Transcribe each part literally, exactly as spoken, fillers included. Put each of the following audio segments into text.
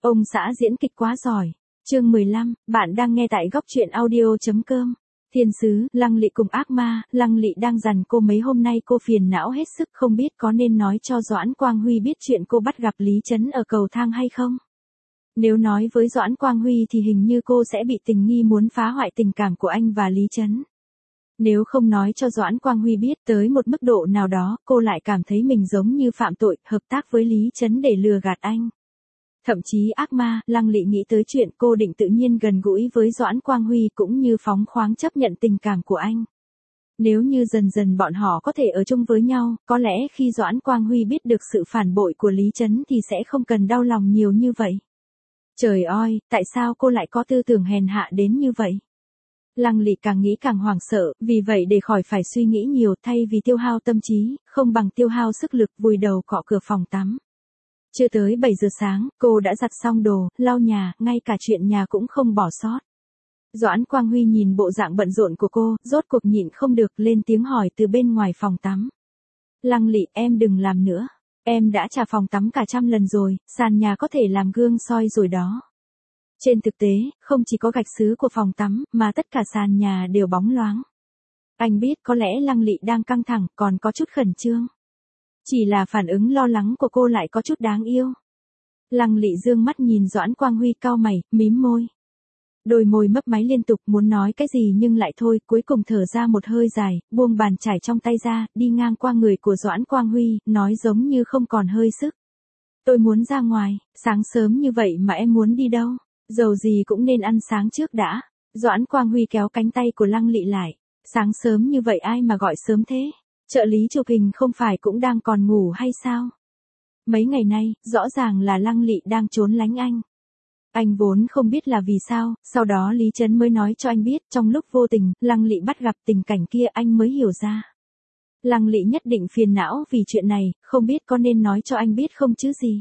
Ông xã diễn kịch quá giỏi. Chương mười lăm, bạn đang nghe tại góc truyện audio.com. Thiên sứ, Lăng Lị cùng ác ma, Lăng Lị đang dằn cô mấy hôm nay cô phiền não hết sức không biết có nên nói cho Doãn Quang Huy biết chuyện cô bắt gặp Lý Chấn ở cầu thang hay không. Nếu nói với Doãn Quang Huy thì hình như cô sẽ bị tình nghi muốn phá hoại tình cảm của anh và Lý Chấn. Nếu không nói cho Doãn Quang Huy biết tới một mức độ nào đó, cô lại cảm thấy mình giống như phạm tội, hợp tác với Lý Chấn để lừa gạt anh. Thậm chí ác ma, Lăng Lị nghĩ tới chuyện cô định tự nhiên gần gũi với Doãn Quang Huy cũng như phóng khoáng chấp nhận tình cảm của anh. Nếu như dần dần bọn họ có thể ở chung với nhau, có lẽ khi Doãn Quang Huy biết được sự phản bội của Lý Chấn thì sẽ không cần đau lòng nhiều như vậy. Trời ơi, tại sao cô lại có tư tưởng hèn hạ đến như vậy? Lăng Lị càng nghĩ càng hoảng sợ, vì vậy để khỏi phải suy nghĩ nhiều thay vì tiêu hao tâm trí, không bằng tiêu hao sức lực vùi đầu cọ cửa phòng tắm. Chưa tới bảy giờ sáng, cô đã giặt xong đồ, lau nhà, ngay cả chuyện nhà cũng không bỏ sót. Doãn Quang Huy nhìn bộ dạng bận rộn của cô, rốt cuộc nhịn không được lên tiếng hỏi từ bên ngoài phòng tắm. Lăng Lị, em đừng làm nữa. Em đã trả phòng tắm cả trăm lần rồi, sàn nhà có thể làm gương soi rồi đó. Trên thực tế, không chỉ có gạch sứ của phòng tắm, mà tất cả sàn nhà đều bóng loáng. Anh biết có lẽ Lăng Lị đang căng thẳng, còn có chút khẩn trương. Chỉ là phản ứng lo lắng của cô lại có chút đáng yêu. Lăng Lị dương mắt nhìn Doãn Quang Huy cau mày, mím môi. Đôi môi mấp máy liên tục muốn nói cái gì nhưng lại thôi, cuối cùng thở ra một hơi dài, buông bàn chải trong tay ra, đi ngang qua người của Doãn Quang Huy, nói giống như không còn hơi sức. Tôi muốn ra ngoài, sáng sớm như vậy mà em muốn đi đâu? Dầu gì cũng nên ăn sáng trước đã. Doãn Quang Huy kéo cánh tay của Lăng Lị lại. Sáng sớm như vậy ai mà gọi sớm thế? Trợ lý chụp hình không phải cũng đang còn ngủ hay sao? Mấy ngày nay, rõ ràng là Lăng Lị đang trốn lánh anh. Anh vốn không biết là vì sao, sau đó Lý Chấn mới nói cho anh biết, trong lúc vô tình, Lăng Lị bắt gặp tình cảnh kia anh mới hiểu ra. Lăng Lị nhất định phiền não vì chuyện này, không biết có nên nói cho anh biết không chứ gì.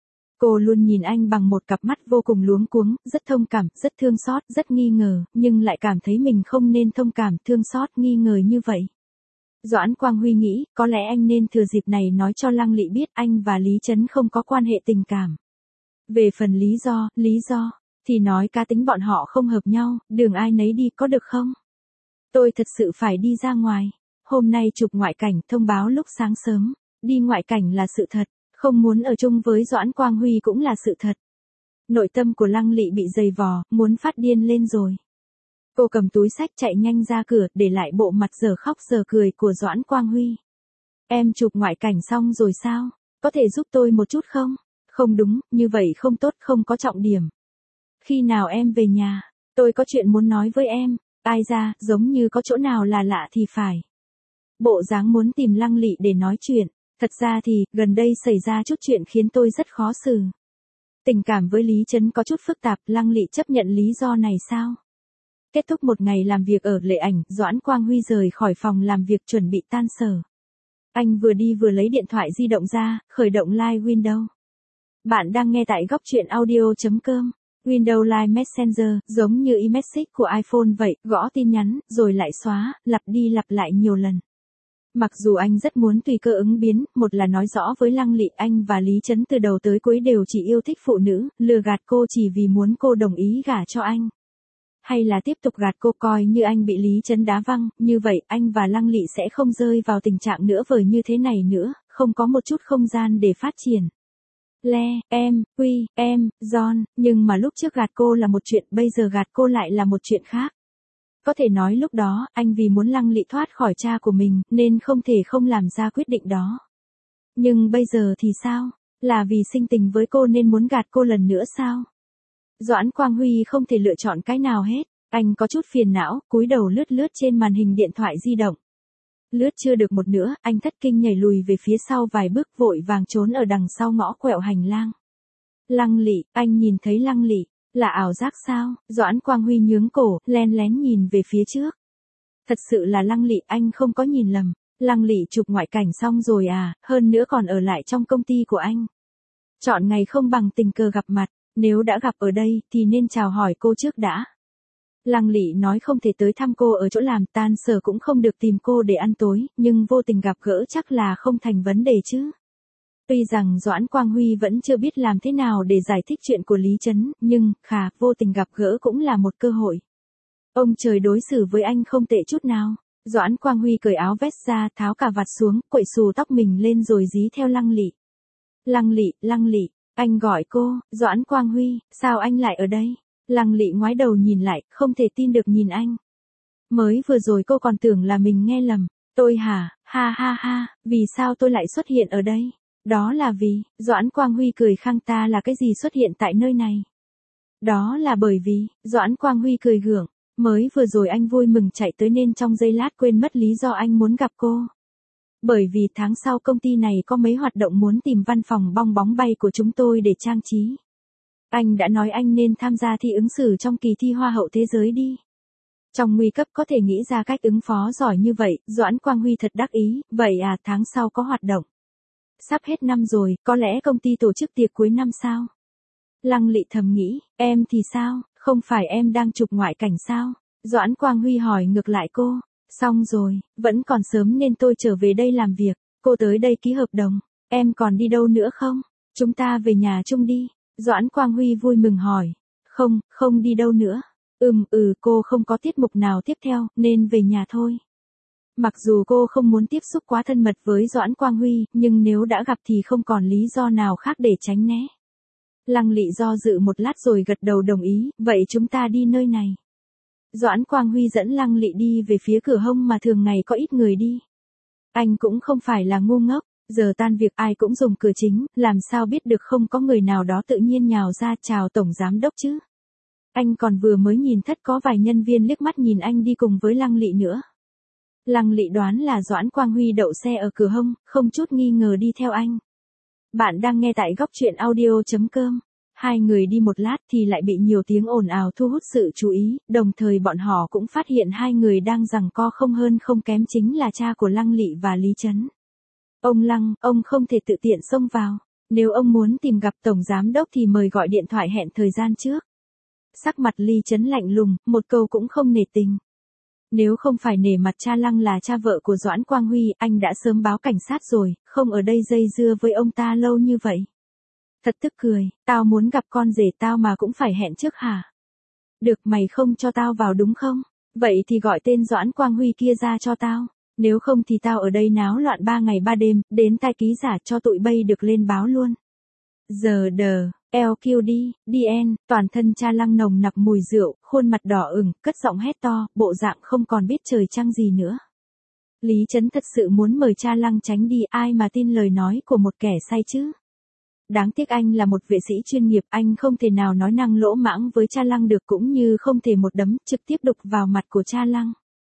Cô luôn nhìn anh bằng một cặp mắt vô cùng luống cuống, rất thông cảm, rất thương xót, rất nghi ngờ, nhưng lại cảm thấy mình không nên thông cảm, thương xót, nghi ngờ như vậy. Doãn Quang Huy nghĩ, có lẽ anh nên thừa dịp này nói cho Lăng Lị biết anh và Lý Chấn không có quan hệ tình cảm. Về phần lý do, lý do, thì nói cá tính bọn họ không hợp nhau, đường ai nấy đi có được không? Tôi thật sự phải đi ra ngoài. Hôm nay chụp ngoại cảnh, thông báo lúc sáng sớm. Đi ngoại cảnh là sự thật, không muốn ở chung với Doãn Quang Huy cũng là sự thật. Nội tâm của Lăng Lị bị dày vò, muốn phát điên lên rồi. Cô cầm túi xách chạy nhanh ra cửa, để lại bộ mặt giờ khóc giờ cười của Doãn Quang Huy. Em chụp ngoại cảnh xong rồi sao? Có thể giúp tôi một chút không? Không đúng, như vậy không tốt, không có trọng điểm. Khi nào em về nhà? Tôi có chuyện muốn nói với em. Ai ra, giống như có chỗ nào là lạ thì phải. Bộ dáng muốn tìm Lăng Lị để nói chuyện. Thật ra thì, gần đây xảy ra chút chuyện khiến tôi rất khó xử. Tình cảm với Lý Chấn có chút phức tạp, Lăng Lị chấp nhận lý do này sao? Kết thúc một ngày làm việc ở Lệ Ảnh, Doãn Quang Huy rời khỏi phòng làm việc chuẩn bị tan sở. Anh vừa đi vừa lấy điện thoại di động ra, khởi động Live Windows. Bạn đang nghe tại góc truyện audio.com. Windows Live Messenger, giống như iMessage của iPhone vậy, gõ tin nhắn, rồi lại xóa, lặp đi lặp lại nhiều lần. Mặc dù anh rất muốn tùy cơ ứng biến, một là nói rõ với Lăng Lị anh và Lý Chấn từ đầu tới cuối đều chỉ yêu thích phụ nữ, lừa gạt cô chỉ vì muốn cô đồng ý gả cho anh. Hay là tiếp tục gạt cô coi như anh bị Lý Chấn đá văng, như vậy anh và Lăng Lị sẽ không rơi vào tình trạng nữa vời như thế này nữa, không có một chút không gian để phát triển. Le, em, Quy, em, John, nhưng mà lúc trước gạt cô là một chuyện, bây giờ gạt cô lại là một chuyện khác. Có thể nói lúc đó, anh vì muốn Lăng Lị thoát khỏi cha của mình, nên không thể không làm ra quyết định đó. Nhưng bây giờ thì sao? Là vì sinh tình với cô nên muốn gạt cô lần nữa sao? Doãn Quang Huy không thể lựa chọn cái nào hết. Anh có chút phiền não, cúi đầu lướt lướt trên màn hình điện thoại di động. Lướt chưa được một nữa, anh thất kinh nhảy lùi về phía sau vài bước vội vàng trốn ở đằng sau ngõ quẹo hành lang. Lăng Lị, anh nhìn thấy Lăng Lị. Là ảo giác sao? Doãn Quang Huy nhướng cổ, len lén nhìn về phía trước. Thật sự là Lăng Lị, anh không có nhìn lầm. Lăng Lị chụp ngoại cảnh xong rồi à, hơn nữa còn ở lại trong công ty của anh. Chọn ngày không bằng tình cờ gặp mặt, nếu đã gặp ở đây thì nên chào hỏi cô trước đã. Lăng Lị nói không thể tới thăm cô ở chỗ làm, tan sở cũng không được tìm cô để ăn tối, nhưng vô tình gặp gỡ chắc là không thành vấn đề chứ. Tuy rằng Doãn Quang Huy vẫn chưa biết làm thế nào để giải thích chuyện của Lý Trấn, nhưng, khà, vô tình gặp gỡ cũng là một cơ hội. Ông trời đối xử với anh không tệ chút nào. Doãn Quang Huy cởi áo vest ra, tháo cà vạt xuống, quậy xù tóc mình lên rồi dí theo Lăng Lị. Lăng Lị, Lăng Lị, anh gọi cô, Doãn Quang Huy, sao anh lại ở đây? Lăng Lị ngoái đầu nhìn lại, không thể tin được nhìn anh. Mới vừa rồi cô còn tưởng là mình nghe lầm. Tôi hả, ha ha ha, vì sao tôi lại xuất hiện ở đây? Đó là vì, Doãn Quang Huy cười khăng ta là cái gì xuất hiện tại nơi này? Đó là bởi vì, Doãn Quang Huy cười gượng, mới vừa rồi anh vui mừng chạy tới nên trong giây lát quên mất lý do anh muốn gặp cô. Bởi vì tháng sau công ty này có mấy hoạt động muốn tìm văn phòng bong bóng bay của chúng tôi để trang trí. Anh đã nói anh nên tham gia thi ứng xử trong kỳ thi Hoa hậu Thế giới đi. Trong nguy cấp có thể nghĩ ra cách ứng phó giỏi như vậy, Doãn Quang Huy thật đắc ý, vậy à tháng sau có hoạt động. Sắp hết năm rồi, có lẽ công ty tổ chức tiệc cuối năm sao? Lăng Lị thầm nghĩ, em thì sao, không phải em đang chụp ngoại cảnh sao? Doãn Quang Huy hỏi ngược lại cô, xong rồi, vẫn còn sớm nên tôi trở về đây làm việc, cô tới đây ký hợp đồng, em còn đi đâu nữa không? Chúng ta về nhà chung đi. Doãn Quang Huy vui mừng hỏi, không, không đi đâu nữa. Ừm ừ cô không có tiết mục nào tiếp theo, nên về nhà thôi. Mặc dù cô không muốn tiếp xúc quá thân mật với Doãn Quang Huy, nhưng nếu đã gặp thì không còn lý do nào khác để tránh né. Lăng Lị do dự một lát rồi gật đầu đồng ý, vậy chúng ta đi nơi này. Doãn Quang Huy dẫn Lăng Lị đi về phía cửa hông mà thường ngày có ít người đi. Anh cũng không phải là ngu ngốc, giờ tan việc ai cũng dùng cửa chính, làm sao biết được không có người nào đó tự nhiên nhào ra chào tổng giám đốc chứ. Anh còn vừa mới nhìn thất có vài nhân viên liếc mắt nhìn anh đi cùng với Lăng Lị nữa. Lăng Lị đoán là Doãn Quang Huy đậu xe ở cửa hông, không chút nghi ngờ đi theo anh. Bạn đang nghe tại góc truyện audio chấm com. Hai người đi một lát thì lại bị nhiều tiếng ồn ào thu hút sự chú ý, đồng thời bọn họ cũng phát hiện hai người đang giằng co không hơn không kém chính là cha của Lăng Lị và Lý Trấn. Ông Lăng, ông không thể tự tiện xông vào. Nếu ông muốn tìm gặp tổng giám đốc thì mời gọi điện thoại hẹn thời gian trước. Sắc mặt Lý Trấn lạnh lùng, một câu cũng không nể tình. Nếu không phải nể mặt cha Lăng là cha vợ của Doãn Quang Huy, anh đã sớm báo cảnh sát rồi, không ở đây dây dưa với ông ta lâu như vậy. Thật tức cười, tao muốn gặp con rể tao mà cũng phải hẹn trước hả? Được, mày không cho tao vào đúng không? Vậy thì gọi tên Doãn Quang Huy kia ra cho tao. Nếu không thì tao ở đây náo loạn ba ngày ba đêm, đến tai ký giả cho tụi bay được lên báo luôn. Giờ đờ, lờ quy đê, đê en, toàn thân cha Lăng nồng nặc mùi rượu, khuôn mặt đỏ ửng, cất giọng hét to, bộ dạng không còn biết trời trăng gì nữa. Lý Trấn thật sự muốn mời cha Lăng tránh đi, ai mà tin lời nói của một kẻ say chứ. Đáng tiếc anh là một vệ sĩ chuyên nghiệp, anh không thể nào nói năng lỗ mãng với cha Lăng được, cũng như không thể một đấm trực tiếp đục vào mặt của cha Lăng.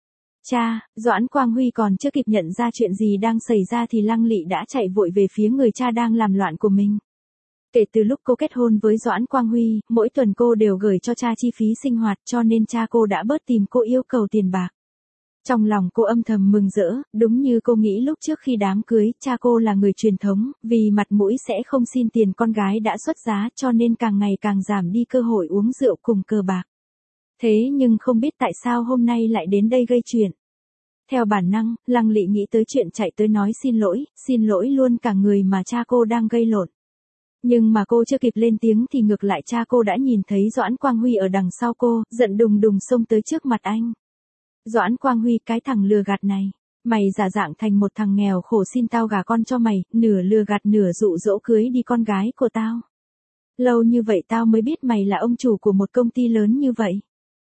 Cha, Doãn Quang Huy còn chưa kịp nhận ra chuyện gì đang xảy ra thì Lăng Lị đã chạy vội về phía người cha đang làm loạn của mình. Kể từ lúc cô kết hôn với Doãn Quang Huy, mỗi tuần cô đều gửi cho cha chi phí sinh hoạt, cho nên cha cô đã bớt tìm cô yêu cầu tiền bạc. Trong lòng cô âm thầm mừng rỡ, đúng như cô nghĩ lúc trước khi đám cưới, cha cô là người truyền thống, vì mặt mũi sẽ không xin tiền con gái đã xuất giá, cho nên càng ngày càng giảm đi cơ hội uống rượu cùng cờ bạc. Thế nhưng không biết tại sao hôm nay lại đến đây gây chuyện. Theo bản năng, Lăng Lị nghĩ tới chuyện chạy tới nói xin lỗi, xin lỗi luôn cả người mà cha cô đang gây lộn. Nhưng mà cô chưa kịp lên tiếng thì ngược lại cha cô đã nhìn thấy Doãn Quang Huy ở đằng sau cô, giận đùng đùng xông tới trước mặt anh. Doãn Quang Huy, cái thằng lừa gạt này, mày giả dạng thành một thằng nghèo khổ xin tao gả con cho mày, nửa lừa gạt nửa dụ dỗ cưới đi con gái của tao. Lâu như vậy tao mới biết mày là ông chủ của một công ty lớn như vậy.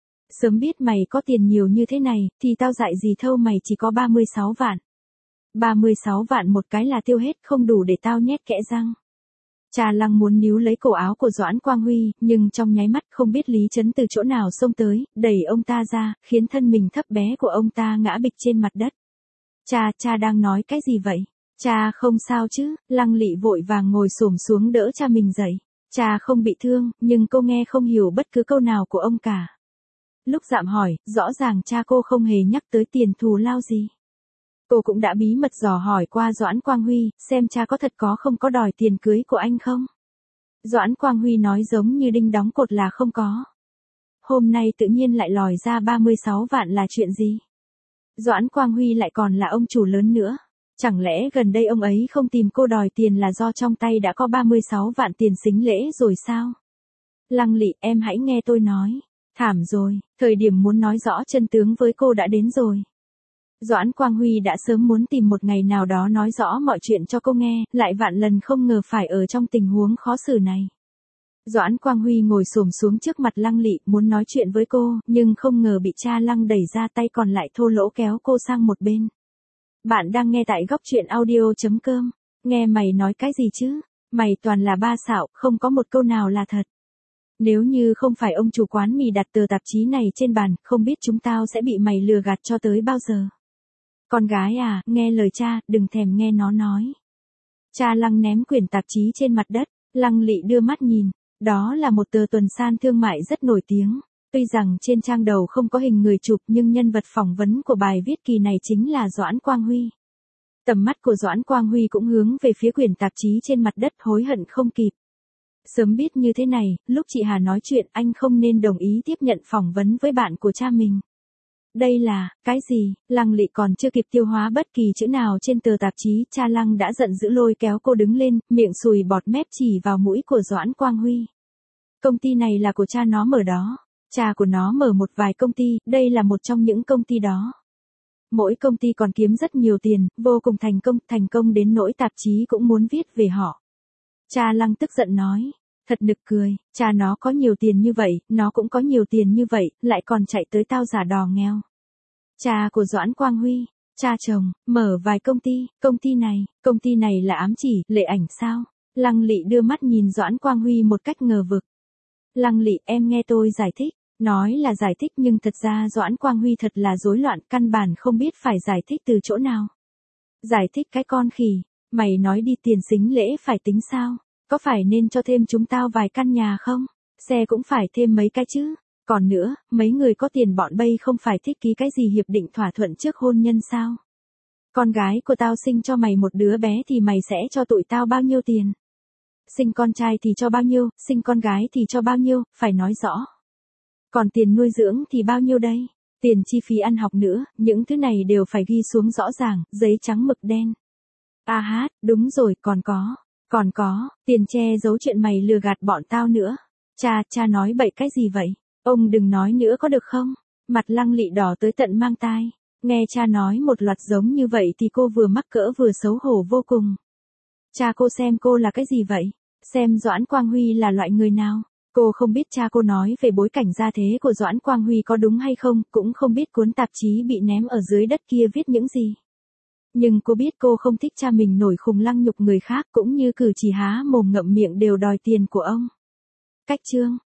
Sớm biết mày có tiền nhiều như thế này, thì tao dại gì thâu mày chỉ có ba mươi sáu vạn. ba mươi sáu vạn một cái là tiêu hết, không đủ để tao nhét kẽ răng. Cha Lăng muốn níu lấy cổ áo của Doãn Quang Huy, nhưng trong nháy mắt không biết Lý Trấn từ chỗ nào xông tới, đẩy ông ta ra, khiến thân mình thấp bé của ông ta ngã bịch trên mặt đất. Cha, cha đang nói cái gì vậy? Cha không sao chứ? Lăng Lị vội vàng ngồi xổm xuống đỡ cha mình dậy. Cha không bị thương, nhưng cô nghe không hiểu bất cứ câu nào của ông cả. Lúc dạm hỏi, rõ ràng cha cô không hề nhắc tới tiền thù lao gì. Cô cũng đã bí mật dò hỏi qua Doãn Quang Huy, xem cha có thật có không có đòi tiền cưới của anh không. Doãn Quang Huy nói giống như đinh đóng cột là không có. Hôm nay tự nhiên lại lòi ra ba mươi sáu vạn là chuyện gì? Doãn Quang Huy lại còn là ông chủ lớn nữa. Chẳng lẽ gần đây ông ấy không tìm cô đòi tiền là do trong tay đã có ba mươi sáu vạn tiền sính lễ rồi sao? Lăng Lị, em hãy nghe tôi nói. Thảm rồi, thời điểm muốn nói rõ chân tướng với cô đã đến rồi. Doãn Quang Huy đã sớm muốn tìm một ngày nào đó nói rõ mọi chuyện cho cô nghe, lại vạn lần không ngờ phải ở trong tình huống khó xử này. Doãn Quang Huy ngồi xổm xuống trước mặt Lăng Lị, muốn nói chuyện với cô, nhưng không ngờ bị cha Lăng đẩy ra, tay còn lại thô lỗ kéo cô sang một bên. Bạn đang nghe tại góc truyện audio.com. Nghe mày nói cái gì chứ? Mày toàn là ba xạo, không có một câu nào là thật. Nếu như không phải ông chủ quán mì đặt tờ tạp chí này trên bàn, không biết chúng tao sẽ bị mày lừa gạt cho tới bao giờ. Con gái à, nghe lời cha, đừng thèm nghe nó nói. Cha Lăng ném quyển tạp chí trên mặt đất, Lăng Lị đưa mắt nhìn. Đó là một tờ tuần san thương mại rất nổi tiếng. Tuy rằng trên trang đầu không có hình người chụp nhưng nhân vật phỏng vấn của bài viết kỳ này chính là Doãn Quang Huy. Tầm mắt của Doãn Quang Huy cũng hướng về phía quyển tạp chí trên mặt đất, hối hận không kịp. Sớm biết như thế này, lúc chị Hà nói chuyện anh không nên đồng ý tiếp nhận phỏng vấn với bạn của cha mình. Đây là, cái gì? Lăng Lị còn chưa kịp tiêu hóa bất kỳ chữ nào trên tờ tạp chí, cha Lăng đã giận dữ lôi kéo cô đứng lên, miệng sùi bọt mép chỉ vào mũi của Doãn Quang Huy. Công ty này là của cha nó mở đó. Cha của nó mở một vài công ty, đây là một trong những công ty đó. Mỗi công ty còn kiếm rất nhiều tiền, vô cùng thành công, thành công đến nỗi tạp chí cũng muốn viết về họ. Cha Lăng tức giận nói, thật nực cười, cha nó có nhiều tiền như vậy, nó cũng có nhiều tiền như vậy, lại còn chạy tới tao giả đò nghèo. Cha của Doãn Quang Huy, cha chồng, mở vài công ty, công ty này, công ty này là ám chỉ, Lệ Ảnh sao? Lăng Lị đưa mắt nhìn Doãn Quang Huy một cách ngờ vực. Lăng Lị, em nghe tôi giải thích. Nói là giải thích nhưng thật ra Doãn Quang Huy thật là rối loạn, căn bản không biết phải giải thích từ chỗ nào. Giải thích cái con khỉ, mày nói đi, tiền sính lễ phải tính sao? Có phải nên cho thêm chúng tao vài căn nhà không? Xe cũng phải thêm mấy cái chứ. Còn nữa, mấy người có tiền bọn bây không phải thích ký cái gì hiệp định thỏa thuận trước hôn nhân sao? Con gái của tao sinh cho mày một đứa bé thì mày sẽ cho tụi tao bao nhiêu tiền? Sinh con trai thì cho bao nhiêu, sinh con gái thì cho bao nhiêu, phải nói rõ. Còn tiền nuôi dưỡng thì bao nhiêu đây? Tiền chi phí ăn học nữa, những thứ này đều phải ghi xuống rõ ràng, giấy trắng mực đen. À hát, đúng rồi, còn có, còn có, tiền che giấu chuyện mày lừa gạt bọn tao nữa. Cha, cha nói bậy cái gì vậy? Ông đừng nói nữa có được không? Mặt Lăng Lị đỏ tới tận mang tai. Nghe cha nói một loạt giống như vậy thì cô vừa mắc cỡ vừa xấu hổ vô cùng. Cha cô xem cô là cái gì vậy? Xem Doãn Quang Huy là loại người nào? Cô không biết cha cô nói về bối cảnh gia thế của Doãn Quang Huy có đúng hay không, cũng không biết cuốn tạp chí bị ném ở dưới đất kia viết những gì. Nhưng cô biết cô không thích cha mình nổi khùng lăng nhục người khác, cũng như cử chỉ há mồm ngậm miệng đều đòi tiền của ông. Cách chương